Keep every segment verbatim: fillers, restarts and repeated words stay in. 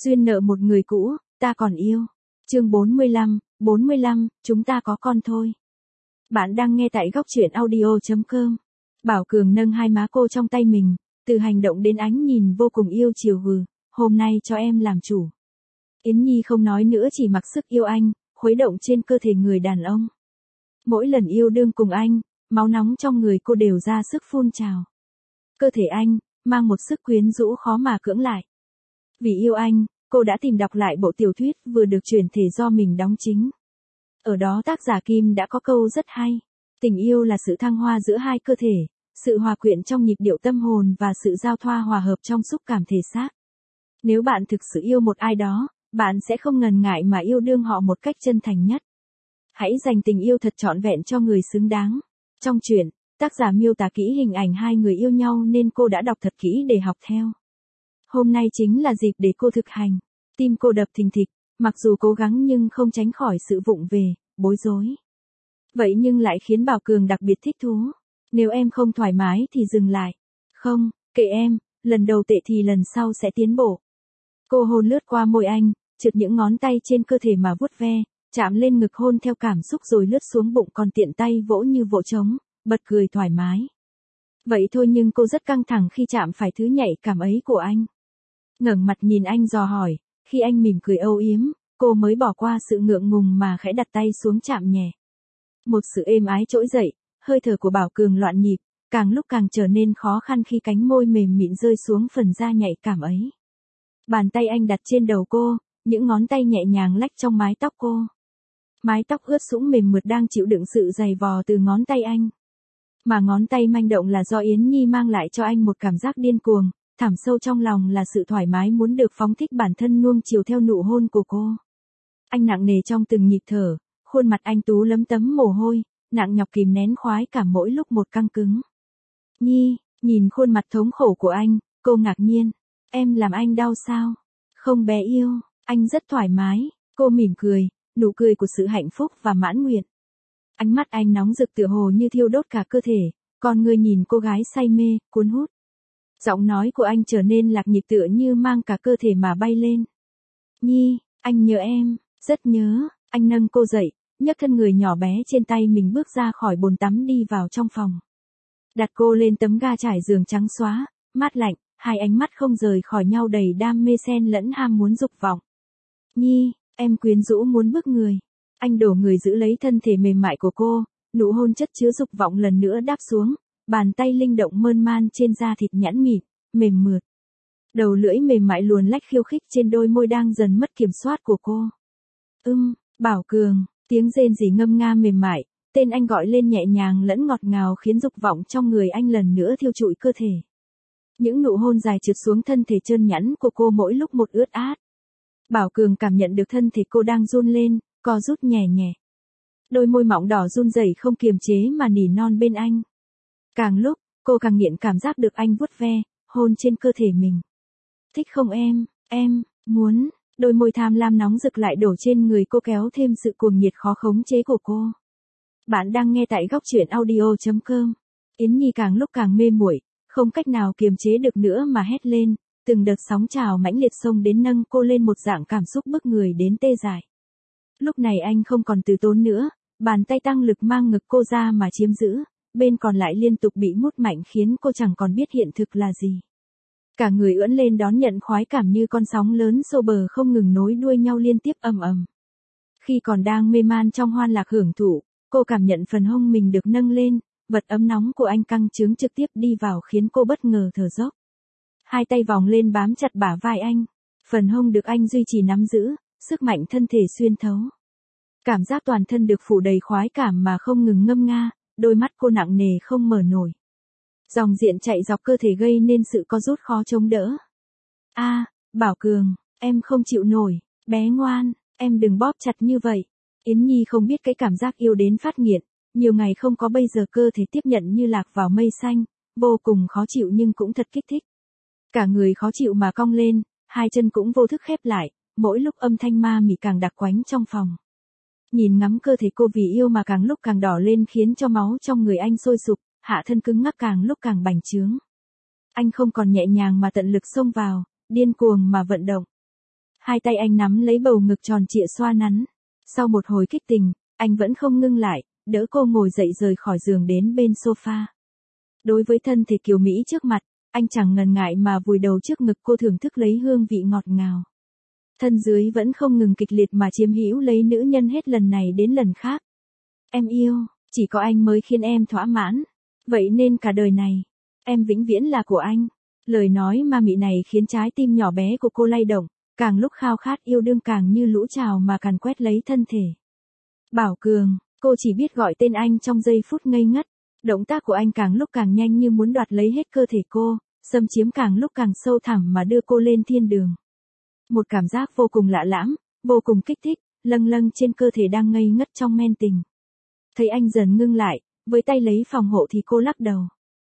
Duyên nợ một người cũ, ta còn yêu. Chương bốn mươi lăm, bốn mươi lăm, chúng ta có con thôi. Bạn đang nghe tại góc truyện audio chấm com. Bảo Cường nâng hai má cô trong tay mình, từ hành động đến ánh nhìn vô cùng yêu chiều hừ, hôm nay cho em làm chủ. Yến Nhi không nói nữa chỉ mặc sức yêu anh, khuấy động trên cơ thể người đàn ông. Mỗi lần yêu đương cùng anh, máu nóng trong người cô đều ra sức phun trào. Cơ thể anh, mang một sức quyến rũ khó mà cưỡng lại. Vì yêu anh, cô đã tìm đọc lại bộ tiểu thuyết vừa được chuyển thể do mình đóng chính. Ở đó tác giả Kim đã có câu rất hay. Tình yêu là sự thăng hoa giữa hai cơ thể, sự hòa quyện trong nhịp điệu tâm hồn và sự giao thoa hòa hợp trong xúc cảm thể xác. Nếu bạn thực sự yêu một ai đó, bạn sẽ không ngần ngại mà yêu đương họ một cách chân thành nhất. Hãy dành tình yêu thật trọn vẹn cho người xứng đáng. Trong truyện, tác giả miêu tả kỹ hình ảnh hai người yêu nhau nên cô đã đọc thật kỹ để học theo. Hôm nay chính là dịp để cô thực hành. Tim cô đập thình thịch, mặc dù cố gắng nhưng không tránh khỏi sự vụng về, bối rối. Vậy nhưng lại khiến Bảo Cường đặc biệt thích thú. Nếu em không thoải mái thì dừng lại. Không, kệ em, lần đầu tệ thì lần sau sẽ tiến bộ. Cô hôn lướt qua môi anh, trượt những ngón tay trên cơ thể mà vuốt ve, chạm lên ngực hôn theo cảm xúc rồi lướt xuống bụng còn tiện tay vỗ như vỗ trống, bật cười thoải mái. Vậy thôi nhưng cô rất căng thẳng khi chạm phải thứ nhạy cảm ấy của anh. Ngẩng mặt nhìn anh dò hỏi, khi anh mỉm cười âu yếm, cô mới bỏ qua sự ngượng ngùng mà khẽ đặt tay xuống chạm nhẹ. Một sự êm ái trỗi dậy, hơi thở của Bảo Cường loạn nhịp, càng lúc càng trở nên khó khăn khi cánh môi mềm mịn rơi xuống phần da nhạy cảm ấy. Bàn tay anh đặt trên đầu cô, những ngón tay nhẹ nhàng lách trong mái tóc cô. Mái tóc ướt sũng mềm mượt đang chịu đựng sự dày vò từ ngón tay anh. Mà ngón tay manh động là do Yến Nhi mang lại cho anh một cảm giác điên cuồng, thẳm sâu trong lòng là sự thoải mái muốn được phóng thích bản thân nuông chiều theo nụ hôn của cô. Anh nặng nề trong từng nhịp thở, khuôn mặt anh tú lấm tấm mồ hôi, nặng nhọc kìm nén khoái cảm mỗi lúc một căng cứng. Nhi, nhìn khuôn mặt thống khổ của anh, cô ngạc nhiên. Em làm anh đau sao? Không bé yêu, anh rất thoải mái. Cô mỉm cười, nụ cười của sự hạnh phúc và mãn nguyện. Ánh mắt anh nóng rực tựa hồ như thiêu đốt cả cơ thể, còn người nhìn cô gái say mê, cuốn hút. Giọng nói của anh trở nên lạc nhịp tựa như mang cả cơ thể mà bay lên. Nhi, anh nhớ em, rất nhớ. Anh nâng cô dậy, nhấc thân người nhỏ bé trên tay mình bước ra khỏi bồn tắm đi vào trong phòng. Đặt cô lên tấm ga trải giường trắng xóa, mát lạnh, hai ánh mắt không rời khỏi nhau đầy đam mê xen lẫn ham muốn dục vọng. Nhi, em quyến rũ muốn bước người. Anh đổ người giữ lấy thân thể mềm mại của cô, nụ hôn chất chứa dục vọng lần nữa đáp xuống, bàn tay linh động mơn man trên da thịt nhẵn mịn, mềm mượt. Đầu lưỡi mềm mại luồn lách khiêu khích trên đôi môi đang dần mất kiểm soát của cô. Ưm, Bảo Cường, tiếng rên rỉ ngâm nga mềm mại, tên anh gọi lên nhẹ nhàng lẫn ngọt ngào khiến dục vọng trong người anh lần nữa thiêu trụi cơ thể. Những nụ hôn dài trượt xuống thân thể trơn nhẵn của cô mỗi lúc một ướt át. Bảo Cường cảm nhận được thân thể cô đang run lên, co rút nhẹ nhẹ. Đôi môi mọng đỏ run rẩy không kiềm chế mà nỉ non bên anh. Càng lúc, cô càng nghiện cảm giác được anh vuốt ve, hôn trên cơ thể mình. Thích không em, em, muốn, đôi môi tham lam nóng rực lại đổ trên người cô kéo thêm sự cuồng nhiệt khó khống chế của cô. Bạn đang nghe tại góc truyện audio chấm com. Yến Nhi càng lúc càng mê muội, không cách nào kiềm chế được nữa mà hét lên, từng đợt sóng trào mãnh liệt xông đến nâng cô lên một dạng cảm xúc bức người đến tê dại. Lúc này anh không còn từ tốn nữa, bàn tay tăng lực mang ngực cô ra mà chiếm giữ, bên còn lại liên tục bị mút mạnh khiến cô chẳng còn biết hiện thực là gì. Cả người ưỡn lên đón nhận khoái cảm như con sóng lớn xô bờ không ngừng nối đuôi nhau liên tiếp ầm ầm. Khi còn đang mê man trong hoan lạc hưởng thụ, cô cảm nhận phần hông mình được nâng lên, vật ấm nóng của anh căng trướng trực tiếp đi vào khiến cô bất ngờ thở dốc. Hai tay vòng lên bám chặt bả vai anh, phần hông được anh duy trì nắm giữ, sức mạnh thân thể xuyên thấu. Cảm giác toàn thân được phủ đầy khoái cảm mà không ngừng ngâm nga, đôi mắt cô nặng nề không mở nổi. Dòng điện chạy dọc cơ thể gây nên sự co rút khó chống đỡ. A, à, Bảo Cường, em không chịu nổi, bé ngoan, em đừng bóp chặt như vậy. Yến Nhi không biết cái cảm giác yêu đến phát nghiện, nhiều ngày không có bây giờ cơ thể tiếp nhận như lạc vào mây xanh, vô cùng khó chịu nhưng cũng thật kích thích. Cả người khó chịu mà cong lên, hai chân cũng vô thức khép lại, mỗi lúc âm thanh ma mị càng đặc quánh trong phòng. Nhìn ngắm cơ thể cô vì yêu mà càng lúc càng đỏ lên khiến cho máu trong người anh sôi sục, hạ thân cứng ngắc càng lúc càng bành trướng. Anh không còn nhẹ nhàng mà tận lực xông vào, điên cuồng mà vận động. Hai tay anh nắm lấy bầu ngực tròn trịa xoa nắn. Sau một hồi kích tình, anh vẫn không ngưng lại, đỡ cô ngồi dậy rời khỏi giường đến bên sofa. Đối với thân thể kiều Mỹ trước mặt, anh chẳng ngần ngại mà vùi đầu trước ngực cô thưởng thức lấy hương vị ngọt ngào. Thân dưới vẫn không ngừng kịch liệt mà chiếm hữu lấy nữ nhân hết lần này đến lần khác. Em yêu, chỉ có anh mới khiến em thỏa mãn. Vậy nên cả đời này, em vĩnh viễn là của anh. Lời nói ma mị này khiến trái tim nhỏ bé của cô lay động, càng lúc khao khát yêu đương càng như lũ trào mà càn quét lấy thân thể. Bảo Cường, cô chỉ biết gọi tên anh trong giây phút ngây ngất. Động tác của anh càng lúc càng nhanh như muốn đoạt lấy hết cơ thể cô, xâm chiếm càng lúc càng sâu thẳm mà đưa cô lên thiên đường. Một cảm giác vô cùng lạ lẫm, vô cùng kích thích, lâng lâng trên cơ thể đang ngây ngất trong men tình. Thấy anh dần ngưng lại, với tay lấy phòng hộ thì cô lắc đầu.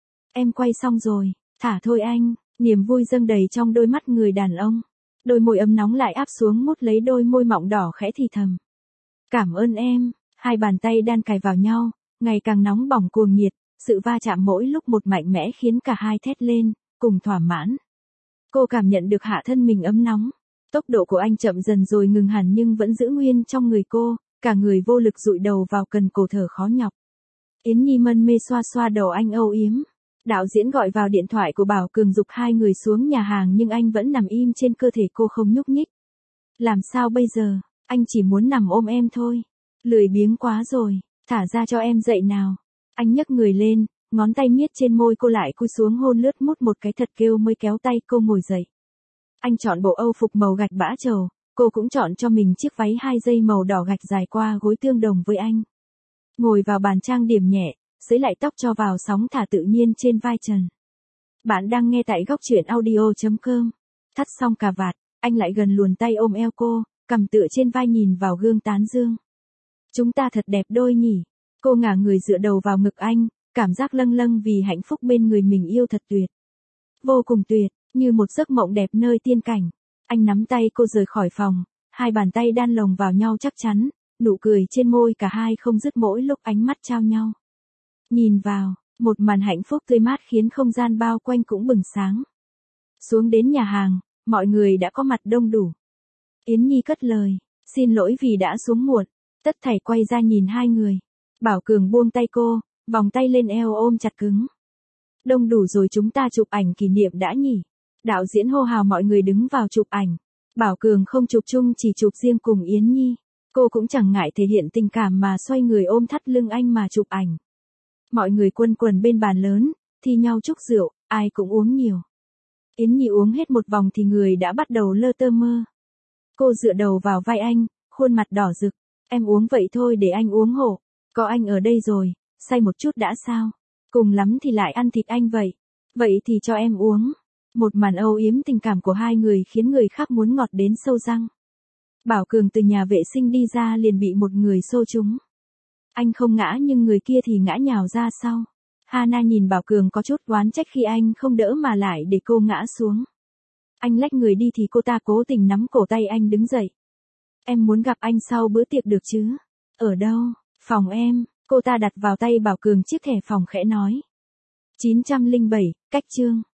Em quay xong rồi, thả thôi anh, niềm vui dâng đầy trong đôi mắt người đàn ông. Đôi môi ấm nóng lại áp xuống mút lấy đôi môi mọng đỏ khẽ thì thầm. Cảm ơn em, hai bàn tay đan cài vào nhau, ngày càng nóng bỏng cuồng nhiệt, sự va chạm mỗi lúc một mạnh mẽ khiến cả hai thét lên, cùng thỏa mãn. Cô cảm nhận được hạ thân mình ấm nóng. Tốc độ của anh chậm dần rồi ngừng hẳn nhưng vẫn giữ nguyên trong người cô, cả người vô lực dụi đầu vào cần cổ thở khó nhọc. Yến Nhi mân mê xoa xoa đầu anh âu yếm. Đạo diễn gọi vào điện thoại của Bảo Cường giục hai người xuống nhà hàng nhưng anh vẫn nằm im trên cơ thể cô không nhúc nhích. Làm sao bây giờ, anh chỉ muốn nằm ôm em thôi. Lười biếng quá rồi, thả ra cho em dậy nào. Anh nhấc người lên, ngón tay miết trên môi cô lại cúi xuống hôn lướt mút một cái thật kêu mới kéo tay cô ngồi dậy. Anh chọn bộ âu phục màu gạch bã trầu, cô cũng chọn cho mình chiếc váy hai dây màu đỏ gạch dài qua gối tương đồng với anh. Ngồi vào bàn trang điểm nhẹ, xới lại tóc cho vào sóng thả tự nhiên trên vai trần. Bạn đang nghe tại góc truyện audio chấm com. Thắt xong cà vạt, anh lại gần luồn tay ôm eo cô, cầm tựa trên vai nhìn vào gương tán dương. Chúng ta thật đẹp đôi nhỉ. Cô ngả người dựa đầu vào ngực anh, cảm giác lâng lâng vì hạnh phúc bên người mình yêu thật tuyệt. Vô cùng tuyệt, như một giấc mộng đẹp nơi tiên cảnh. Anh nắm tay cô rời khỏi phòng, hai bàn tay đan lồng vào nhau chắc chắn, nụ cười trên môi cả hai không dứt mỗi lúc ánh mắt trao nhau. Nhìn vào, một màn hạnh phúc tươi mát khiến không gian bao quanh cũng bừng sáng. Xuống đến nhà hàng, mọi người đã có mặt đông đủ. Yến Nhi cất lời, xin lỗi vì đã xuống muộn. Tất thảy quay ra nhìn hai người. Bảo Cường buông tay cô, vòng tay lên eo ôm chặt cứng. Đông đủ rồi chúng ta chụp ảnh kỷ niệm đã nhỉ. Đạo diễn hô hào mọi người đứng vào chụp ảnh. Bảo Cường không chụp chung chỉ chụp riêng cùng Yến Nhi. Cô cũng chẳng ngại thể hiện tình cảm mà xoay người ôm thắt lưng anh mà chụp ảnh. Mọi người quần quần bên bàn lớn, thi nhau chúc rượu, ai cũng uống nhiều. Yến Nhi uống hết một vòng thì người đã bắt đầu lơ tơ mơ. Cô dựa đầu vào vai anh, khuôn mặt đỏ rực. Em uống vậy thôi để anh uống hộ. Có anh ở đây rồi, say một chút đã sao? Cùng lắm thì lại ăn thịt anh vậy. Vậy thì cho em uống. Một màn âu yếm tình cảm của hai người khiến người khác muốn ngọt đến sâu răng. Bảo Cường từ nhà vệ sinh đi ra liền bị một người xô trúng. Anh không ngã nhưng người kia thì ngã nhào ra sau. Hana nhìn Bảo Cường có chút oán trách khi anh không đỡ mà lại để cô ngã xuống. Anh lách người đi thì cô ta cố tình nắm cổ tay anh đứng dậy. Em muốn gặp anh sau bữa tiệc được chứ? Ở đâu? Phòng em. Cô ta đặt vào tay Bảo Cường chiếc thẻ phòng khẽ nói. chín không bảy, cách chương.